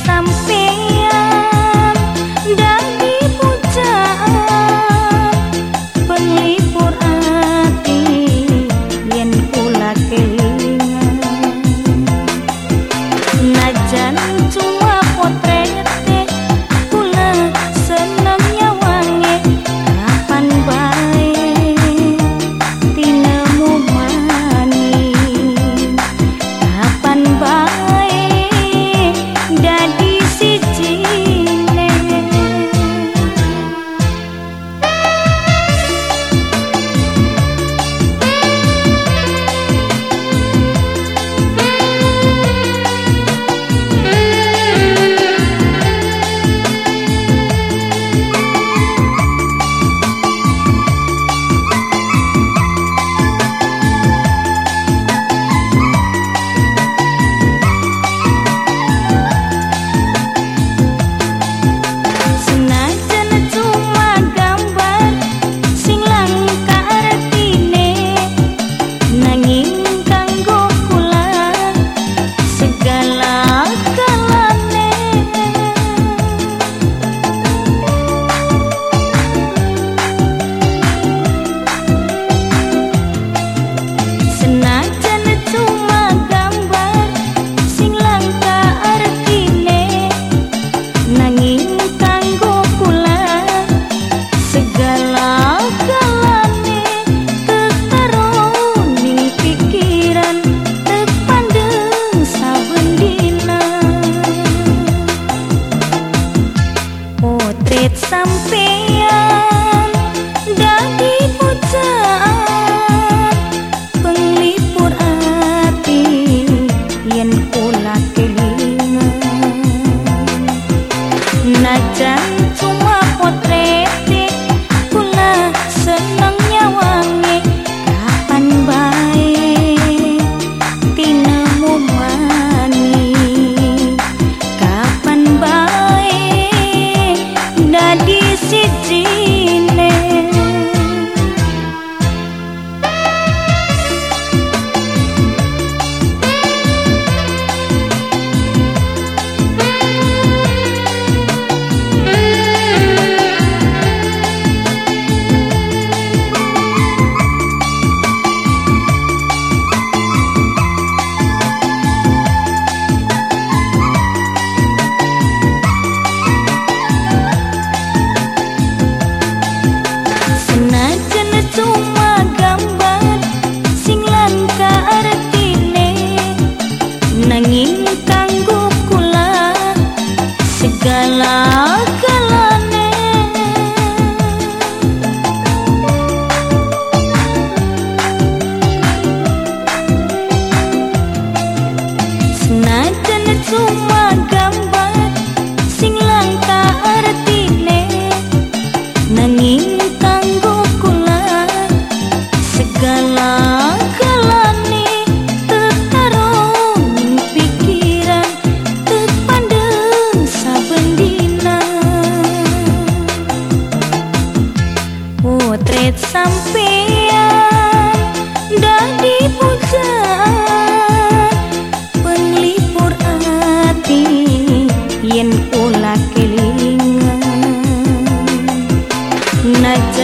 sampeyan dadi pujaan penglipur ati yen kula kelingan najan cuma potret kula seneng nyawange kapan bae tinemu mani kapan bae dadi sijine sampeyan dadi pujaan penglipur ati yen kula kelingan najan cuma potret kula seneng nyawange kapan bae tinemu mani kapan bae dadi sijine nanging kanggo kula segala-galane senajan cuma gambar sing langka artine nanging kanggo kula segala-galane potret sampeyan dadi pujaan penglipur ati yen kula kelingan najan